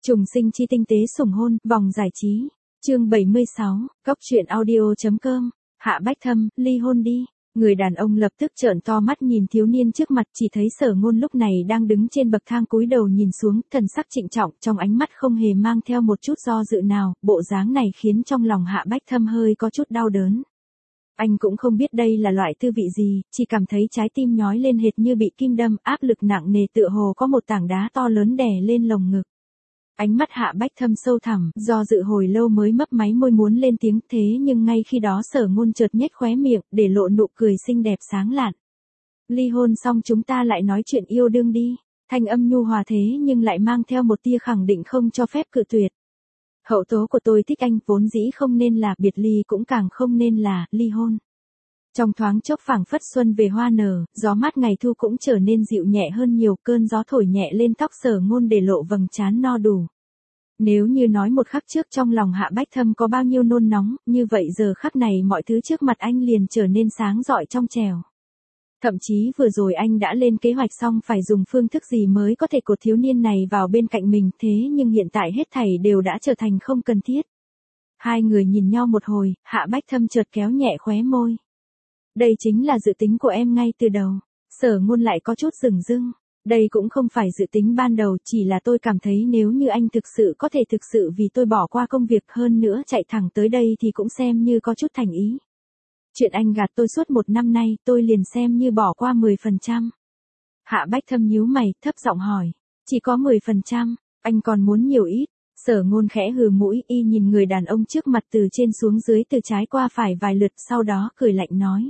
Trùng sinh chi tinh tế sủng hôn, vòng giải trí. Chương 76, Cóc truyện audio.com. Hạ Bách Thâm, ly hôn đi. Người đàn ông lập tức trợn to mắt nhìn thiếu niên trước mặt, chỉ thấy Sở Ngôn lúc này đang đứng trên bậc thang cúi đầu nhìn xuống, thần sắc trịnh trọng, trong ánh mắt không hề mang theo một chút do dự nào, bộ dáng này khiến trong lòng Hạ Bách Thâm hơi có chút đau đớn. Anh cũng không biết đây là loại tư vị gì, chỉ cảm thấy trái tim nhói lên hệt như bị kim đâm, áp lực nặng nề tựa hồ có một tảng đá to lớn đè lên lồng ngực. Ánh mắt Hạ Bách Thâm sâu thẳm, do dự hồi lâu mới mấp máy môi muốn lên tiếng, thế nhưng ngay khi đó Sở Ngôn chợt nhếch khóe miệng, để lộ nụ cười xinh đẹp sáng lạn. Ly hôn xong chúng ta lại nói chuyện yêu đương đi. Thanh âm nhu hòa thế nhưng lại mang theo một tia khẳng định không cho phép cự tuyệt. Hậu tố của tôi thích anh vốn dĩ không nên là biệt ly, cũng càng không nên là ly hôn. Trong thoáng chốc phảng phất xuân về hoa nở, gió mát ngày thu cũng trở nên dịu nhẹ hơn nhiều, cơn gió thổi nhẹ lên tóc Sở Ngôn để lộ vầng trán no đủ. Nếu như nói một khắc trước trong lòng Hạ Bách Thâm có bao nhiêu nôn nóng, như vậy giờ khắc này mọi thứ trước mặt anh liền trở nên sáng rọi trong trẻo. Thậm chí vừa rồi anh đã lên kế hoạch xong phải dùng phương thức gì mới có thể cột thiếu niên này vào bên cạnh mình, thế nhưng hiện tại hết thảy đều đã trở thành không cần thiết. Hai người nhìn nhau một hồi, Hạ Bách Thâm chợt kéo nhẹ khóe môi. Đây chính là dự tính của em ngay từ đầu. Sở Ngôn lại có chút dửng dưng. Đây cũng không phải dự tính ban đầu, chỉ là tôi cảm thấy nếu như anh thực sự có thể thực sự vì tôi bỏ qua công việc hơn nữa chạy thẳng tới đây thì cũng xem như có chút thành ý. Chuyện anh gạt tôi suốt 1 năm nay tôi liền xem như bỏ qua 10%. Hạ Bách Thâm nhíu mày, thấp giọng hỏi. Chỉ có 10%, anh còn muốn nhiều ít. Sở Ngôn khẽ hừ mũi, y nhìn người đàn ông trước mặt từ trên xuống dưới, từ trái qua phải vài lượt, sau đó cười lạnh nói.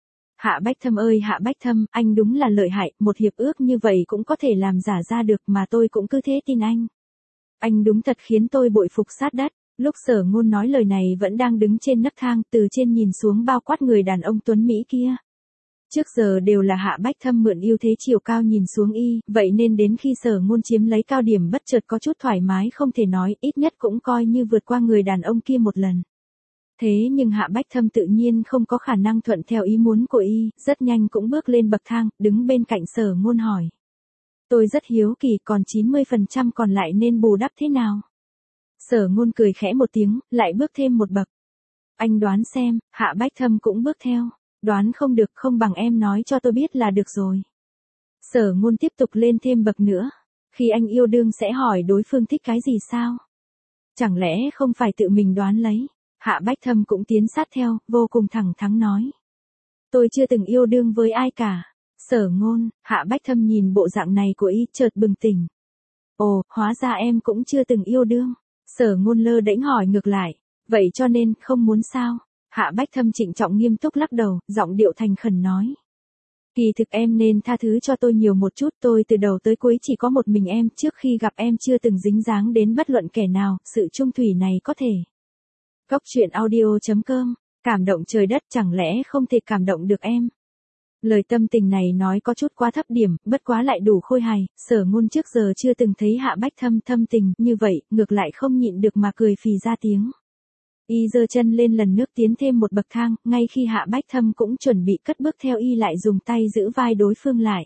Hạ Bách Thâm ơi Hạ Bách Thâm, anh đúng là lợi hại, một hiệp ước như vậy cũng có thể làm giả ra được mà tôi cũng cứ thế tin anh. Anh đúng thật khiến tôi bội phục sát đất. Lúc Sở Ngôn nói lời này vẫn đang đứng trên nấc thang, từ trên nhìn xuống bao quát người đàn ông tuấn Mỹ kia. Trước giờ đều là Hạ Bách Thâm mượn ưu thế chiều cao nhìn xuống y, vậy nên đến khi Sở Ngôn chiếm lấy cao điểm bất chợt có chút thoải mái không thể nói, ít nhất cũng coi như vượt qua người đàn ông kia một lần. Thế nhưng Hạ Bách Thâm tự nhiên không có khả năng thuận theo ý muốn của y, rất nhanh cũng bước lên bậc thang, đứng bên cạnh Sở Ngôn hỏi. Tôi rất hiếu kỳ, còn 90% còn lại nên bù đắp thế nào? Sở Ngôn cười khẽ một tiếng, lại bước thêm một bậc. Anh đoán xem. Hạ Bách Thâm cũng bước theo. Đoán không được, không bằng em nói cho tôi biết là được rồi. Sở Ngôn tiếp tục lên thêm bậc nữa. Khi anh yêu đương sẽ hỏi đối phương thích cái gì sao? Chẳng lẽ không phải tự mình đoán lấy? Hạ Bách Thâm cũng tiến sát theo, vô cùng thẳng thắn nói. Tôi chưa từng yêu đương với ai cả. Sở Ngôn. Hạ Bách Thâm nhìn bộ dạng này của y chợt bừng tỉnh. Ồ, hóa ra em cũng chưa từng yêu đương. Sở Ngôn lơ đễnh hỏi ngược lại. Vậy cho nên, không muốn sao? Hạ Bách Thâm trịnh trọng nghiêm túc lắc đầu, giọng điệu thành khẩn nói. Kỳ thực em nên tha thứ cho tôi nhiều một chút, tôi từ đầu tới cuối chỉ có một mình em, trước khi gặp em chưa từng dính dáng đến bất luận kẻ nào, sự chung thủy này có thể. Cóc truyện audio.com, cảm động trời đất, chẳng lẽ không thể cảm động được em? Lời tâm tình này nói có chút quá thấp điểm, bất quá lại đủ khôi hài. Sở Ngôn trước giờ chưa từng thấy Hạ Bách Thâm thâm tình như vậy, ngược lại không nhịn được mà cười phì ra tiếng. Y giơ chân lên lần nước tiến thêm một bậc thang, ngay khi Hạ Bách Thâm cũng chuẩn bị cất bước theo y lại dùng tay giữ vai đối phương lại.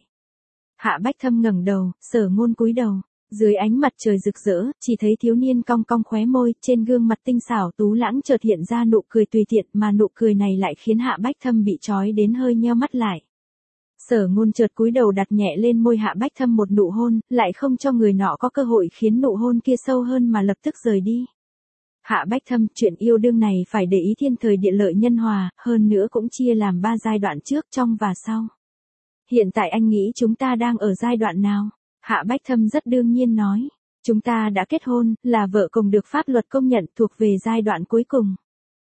Hạ Bách Thâm ngẩng đầu, Sở Ngôn cúi đầu. Dưới ánh mặt trời rực rỡ, chỉ thấy thiếu niên cong cong khóe môi, trên gương mặt tinh xảo tú lãng chợt hiện ra nụ cười tùy tiện, mà nụ cười này lại khiến Hạ Bách Thâm bị trói đến hơi nheo mắt lại. Sở Ngôn chợt cúi đầu đặt nhẹ lên môi Hạ Bách Thâm một nụ hôn, lại không cho người nọ có cơ hội khiến nụ hôn kia sâu hơn mà lập tức rời đi. Hạ Bách Thâm, chuyện yêu đương này phải để ý thiên thời địa lợi nhân hòa, hơn nữa cũng chia làm 3 giai đoạn trước, trong và sau. Hiện tại anh nghĩ chúng ta đang ở giai đoạn nào? Hạ Bách Thâm rất đương nhiên nói. Chúng ta đã kết hôn, là vợ chồng được pháp luật công nhận, thuộc về giai đoạn cuối cùng.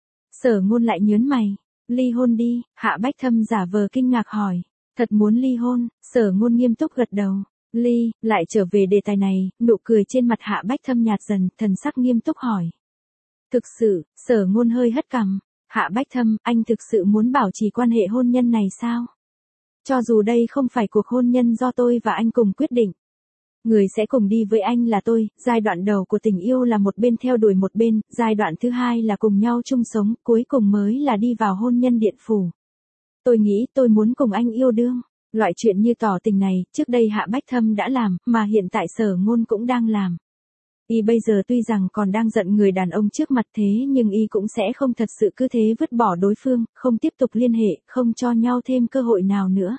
Sở Ngôn lại nhớn mày. Ly hôn đi. Hạ Bách Thâm giả vờ kinh ngạc hỏi. Thật muốn ly hôn? Sở Ngôn nghiêm túc gật đầu. Ly, lại trở về đề tài này, nụ cười trên mặt Hạ Bách Thâm nhạt dần, thần sắc nghiêm túc hỏi. Thực sự. Sở Ngôn hơi hất cằm. Hạ Bách Thâm, anh thực sự muốn bảo trì quan hệ hôn nhân này sao? Cho dù đây không phải cuộc hôn nhân do tôi và anh cùng quyết định. Người sẽ cùng đi với anh là tôi, giai đoạn đầu của tình yêu là một bên theo đuổi một bên, giai đoạn thứ hai là cùng nhau chung sống, cuối cùng mới là đi vào hôn nhân điện phủ. Tôi nghĩ tôi muốn cùng anh yêu đương. Loại chuyện như tỏ tình này, trước đây Hạ Bách Thâm đã làm, mà hiện tại Sở Ngôn cũng đang làm. Y bây giờ tuy rằng còn đang giận người đàn ông trước mặt thế nhưng Y cũng sẽ không thật sự cứ thế vứt bỏ đối phương, không tiếp tục liên hệ, không cho nhau thêm cơ hội nào nữa.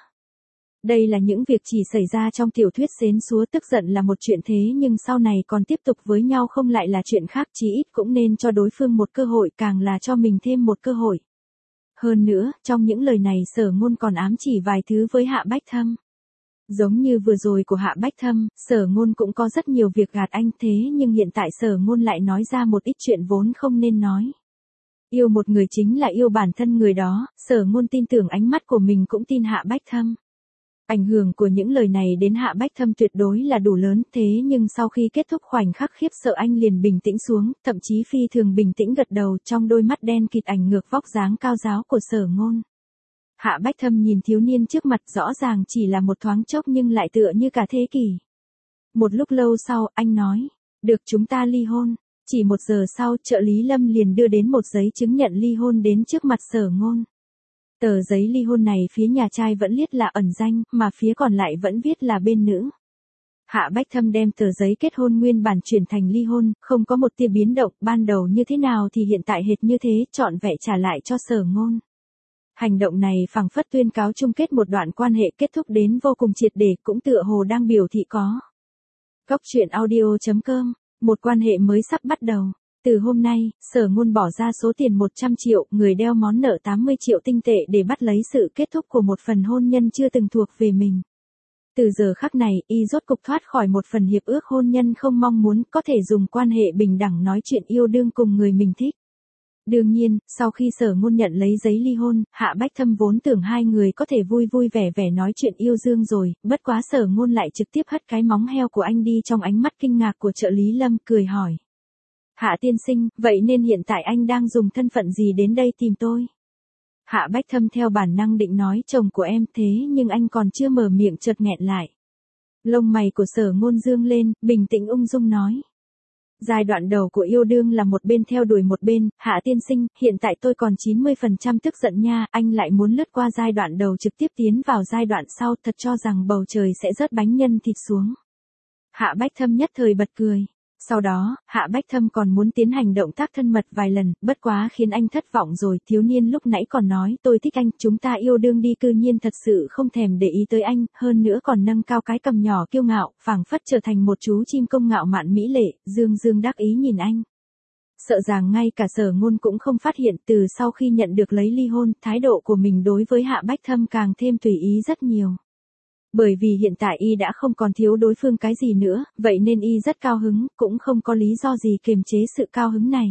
Đây là những việc chỉ xảy ra trong tiểu thuyết xến xúa, tức giận là một chuyện thế nhưng sau này còn tiếp tục với nhau không lại là chuyện khác, chí ít cũng nên cho đối phương một cơ hội, càng là cho mình thêm một cơ hội. Hơn nữa, trong những lời này Sở Ngôn còn ám chỉ vài thứ với Hạ Bách Thâm. Giống như vừa rồi của Hạ Bách Thâm, Sở Ngôn cũng có rất nhiều việc gạt anh thế nhưng hiện tại Sở Ngôn lại nói ra một ít chuyện vốn không nên nói. Yêu một người chính là yêu bản thân người đó, Sở Ngôn tin tưởng ánh mắt của mình cũng tin Hạ Bách Thâm. Ảnh hưởng của những lời này đến Hạ Bách Thâm tuyệt đối là đủ lớn, thế nhưng sau khi kết thúc khoảnh khắc khiếp sợ anh liền bình tĩnh xuống, thậm chí phi thường bình tĩnh gật đầu, trong đôi mắt đen kịt ảnh ngược vóc dáng cao giáo của Sở Ngôn. Hạ Bách Thâm nhìn thiếu niên trước mặt, rõ ràng chỉ là một thoáng chốc nhưng lại tựa như cả thế kỷ. Một lúc lâu sau, anh nói, được, chúng ta ly hôn. Chỉ 1 giờ sau, trợ lý Lâm liền đưa đến một giấy chứng nhận ly hôn đến trước mặt Sở Ngôn. Tờ giấy ly hôn này phía nhà trai vẫn viết là ẩn danh, mà phía còn lại vẫn viết là bên nữ. Hạ Bách Thâm đem tờ giấy kết hôn nguyên bản chuyển thành ly hôn, không có một tia biến động, ban đầu như thế nào thì hiện tại hệt như thế, trọn vẹn trả lại cho Sở Ngôn. Hành động này phảng phất tuyên cáo chung kết một đoạn quan hệ kết thúc đến vô cùng triệt để, cũng tựa hồ đang biểu thị có. Góc truyện audio.com, một quan hệ mới sắp bắt đầu. Từ hôm nay, Sở Ngôn bỏ ra số tiền 100 triệu, người đeo món nợ 80 triệu tinh tệ để bắt lấy sự kết thúc của một phần hôn nhân chưa từng thuộc về mình. Từ giờ khắc này, y rốt cục thoát khỏi một phần hiệp ước hôn nhân không mong muốn, có thể dùng quan hệ bình đẳng nói chuyện yêu đương cùng người mình thích. Đương nhiên, sau khi Sở Ngôn nhận lấy giấy ly hôn, Hạ Bách Thâm vốn tưởng hai người có thể vui vui vẻ vẻ nói chuyện yêu đương rồi, bất quá Sở Ngôn lại trực tiếp hất cái móng heo của anh đi trong ánh mắt kinh ngạc của trợ lý Lâm, cười hỏi. Hạ tiên sinh, vậy nên hiện tại anh đang dùng thân phận gì đến đây tìm tôi? Hạ Bách Thâm theo bản năng định nói chồng của em, thế nhưng anh còn chưa mở miệng chợt nghẹn lại. Lông mày của Sở Ngôn dương lên, bình tĩnh ung dung nói. Giai đoạn đầu của yêu đương là một bên theo đuổi một bên, Hạ tiên sinh, hiện tại tôi còn 90% tức giận nha, anh lại muốn lướt qua giai đoạn đầu trực tiếp tiến vào giai đoạn sau, thật cho rằng bầu trời sẽ rớt bánh nhân thịt xuống. Hạ Bách Thâm nhất thời bật cười. Sau đó, Hạ Bách Thâm còn muốn tiến hành động tác thân mật vài lần, bất quá khiến anh thất vọng rồi, thiếu niên lúc nãy còn nói tôi thích anh, chúng ta yêu đương đi, cư nhiên thật sự không thèm để ý tới anh, hơn nữa còn nâng cao cái cằm nhỏ kiêu ngạo, phảng phất trở thành một chú chim công ngạo mạn mỹ lệ, dương dương đắc ý nhìn anh. Sợ rằng ngay cả Sở Ngôn cũng không phát hiện, từ sau khi nhận được lấy ly hôn, thái độ của mình đối với Hạ Bách Thâm càng thêm tùy ý rất nhiều. Bởi vì hiện tại y đã không còn thiếu đối phương cái gì nữa, vậy nên y rất cao hứng, cũng không có lý do gì kiềm chế sự cao hứng này.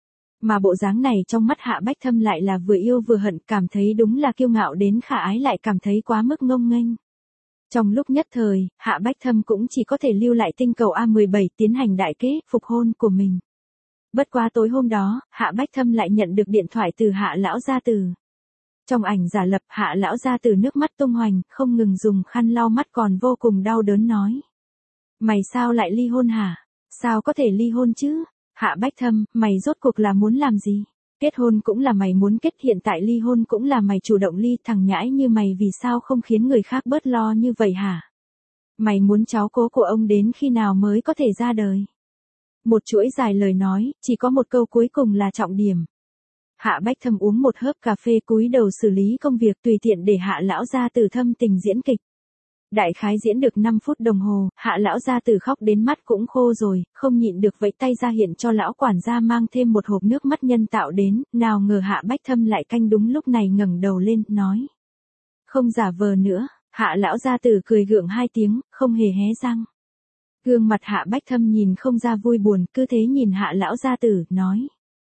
Mà bộ dáng này trong mắt Hạ Bách Thâm lại là vừa yêu vừa hận, cảm thấy đúng là kiêu ngạo đến khả ái, lại cảm thấy quá mức ngông nghênh. Trong lúc nhất thời, Hạ Bách Thâm cũng chỉ có thể lưu lại tinh cầu A17 tiến hành đại kế, phục hôn của mình. Bất quá tối hôm đó, Hạ Bách Thâm lại nhận được điện thoại từ Hạ lão gia tử. Trong ảnh giả lập, Hạ lão gia tử nước mắt tung hoành, không ngừng dùng khăn lau mắt còn vô cùng đau đớn nói. Mày sao lại ly hôn hả? Sao có thể ly hôn chứ? Hạ Bách Thâm, mày rốt cuộc là muốn làm gì? Kết hôn cũng là mày muốn kết, hiện tại ly hôn cũng là mày chủ động ly, thằng nhãi như mày vì sao không khiến người khác bớt lo như vậy hả? Mày muốn cháu cố của ông đến khi nào mới có thể ra đời? Một chuỗi dài lời nói, chỉ có một câu cuối cùng là trọng điểm. Hạ Bách Thâm uống một hớp cà phê cúi đầu xử lý công việc, tùy tiện để Hạ lão gia tử thâm tình diễn kịch. Đại khái diễn được 5 phút đồng hồ, Hạ lão gia tử khóc đến mắt cũng khô rồi, không nhịn được vẫy tay ra hiện cho lão quản gia mang thêm một hộp nước mắt nhân tạo đến, nào ngờ Hạ Bách Thâm lại canh đúng lúc này ngẩng đầu lên, nói. Không giả vờ nữa, Hạ lão gia tử cười gượng 2 tiếng, không hề hé răng. Gương mặt Hạ Bách Thâm nhìn không ra vui buồn, cứ thế nhìn Hạ lão gia tử, nói.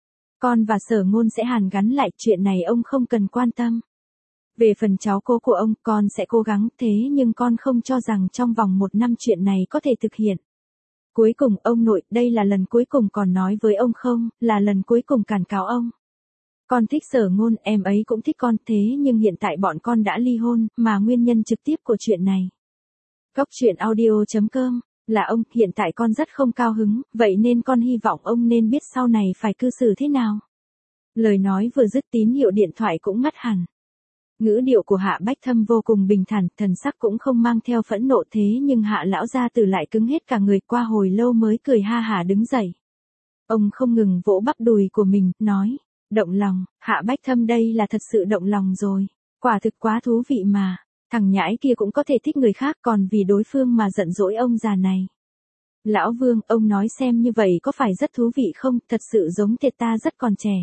Con và Sở Ngôn sẽ hàn gắn lại, chuyện này ông không cần quan tâm. Về phần cháu cố của ông, con sẽ cố gắng, thế nhưng con không cho rằng trong vòng 1 năm chuyện này có thể thực hiện. Cuối cùng, ông nội, đây là lần cuối cùng còn nói với ông không, là lần cuối cùng cản cáo ông. Con thích Sở Ngôn, em ấy cũng thích con, thế nhưng hiện tại bọn con đã ly hôn, mà nguyên nhân trực tiếp của chuyện này. Góc truyện audio.com, là ông, hiện tại con rất không cao hứng, vậy nên con hy vọng ông nên biết sau này phải cư xử thế nào. Lời nói vừa dứt tín hiệu điện thoại cũng ngắt hẳn. Ngữ điệu của Hạ Bách Thâm vô cùng bình thản, thần sắc cũng không mang theo phẫn nộ, thế nhưng Hạ lão gia tử lại cứng hết cả người, qua hồi lâu mới cười ha hả đứng dậy. Ông không ngừng vỗ bắp đùi của mình, nói, động lòng, Hạ Bách Thâm đây là thật sự động lòng rồi, quả thực quá thú vị mà, thằng nhãi kia cũng có thể thích người khác còn vì đối phương mà giận dỗi ông già này. Lão Vương, ông nói xem như vậy có phải rất thú vị không, thật sự giống thiệt ta rất còn trẻ.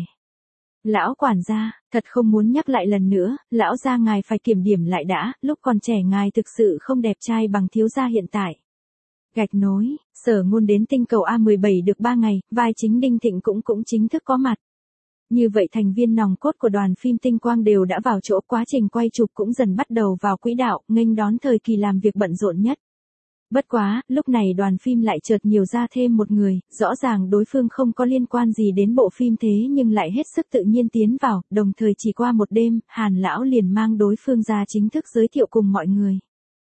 Lão quản gia, thật không muốn nhắc lại lần nữa, lão gia ngài phải kiểm điểm lại đã, lúc còn trẻ ngài thực sự không đẹp trai bằng thiếu gia hiện tại. Gạch nối, Sở Ngôn đến tinh cầu A17 được 3 ngày, vai chính Đinh Thịnh cũng chính thức có mặt. Như vậy thành viên nòng cốt của đoàn phim Tinh Quang đều đã vào chỗ, quá trình quay chụp cũng dần bắt đầu vào quỹ đạo, nghênh đón thời kỳ làm việc bận rộn nhất. Bất quá, lúc này đoàn phim lại chợt nhiều ra thêm một người, rõ ràng đối phương không có liên quan gì đến bộ phim thế nhưng lại hết sức tự nhiên tiến vào, đồng thời chỉ qua một đêm, Hàn lão liền mang đối phương ra chính thức giới thiệu cùng mọi người.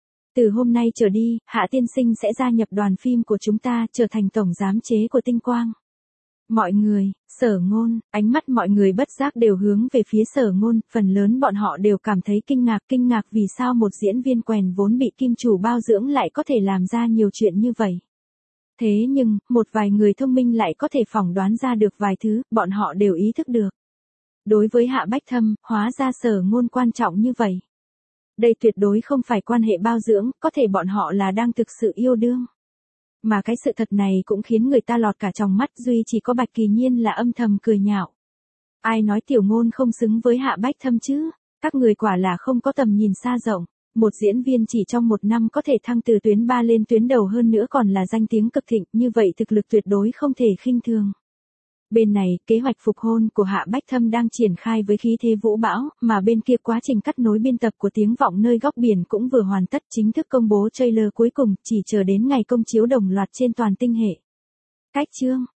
Từ hôm nay trở đi, Hạ tiên sinh sẽ gia nhập đoàn phim của chúng ta, trở thành tổng giám chế của Tinh Quang. Mọi người, Sở Ngôn, ánh mắt mọi người bất giác đều hướng về phía Sở Ngôn, phần lớn bọn họ đều cảm thấy kinh ngạc vì sao một diễn viên quèn vốn bị kim chủ bao dưỡng lại có thể làm ra nhiều chuyện như vậy. Thế nhưng, một vài người thông minh lại có thể phỏng đoán ra được vài thứ, bọn họ đều ý thức được. Đối với Hạ Bách Thâm, hóa ra Sở Ngôn quan trọng như vậy. Đây tuyệt đối không phải quan hệ bao dưỡng, có thể bọn họ là đang thực sự yêu đương. Mà cái sự thật này cũng khiến người ta lọt cả trong mắt, duy chỉ có Bạch Kỳ Nhiên là âm thầm cười nhạo. Ai nói Tiểu Ngôn không xứng với Hạ Bách Thâm chứ? Các người quả là không có tầm nhìn xa rộng. Một diễn viên chỉ trong một năm có thể thăng từ tuyến 3 lên tuyến đầu, hơn nữa còn là danh tiếng cực thịnh, như vậy thực lực tuyệt đối không thể khinh thường. Bên này, kế hoạch phục hôn của Hạ Bách Thâm đang triển khai với khí thế vũ bão, mà bên kia quá trình cắt nối biên tập của Tiếng Vọng Nơi Góc Biển cũng vừa hoàn tất, chính thức công bố trailer cuối cùng, chỉ chờ đến ngày công chiếu đồng loạt trên toàn tinh hệ. Cách chương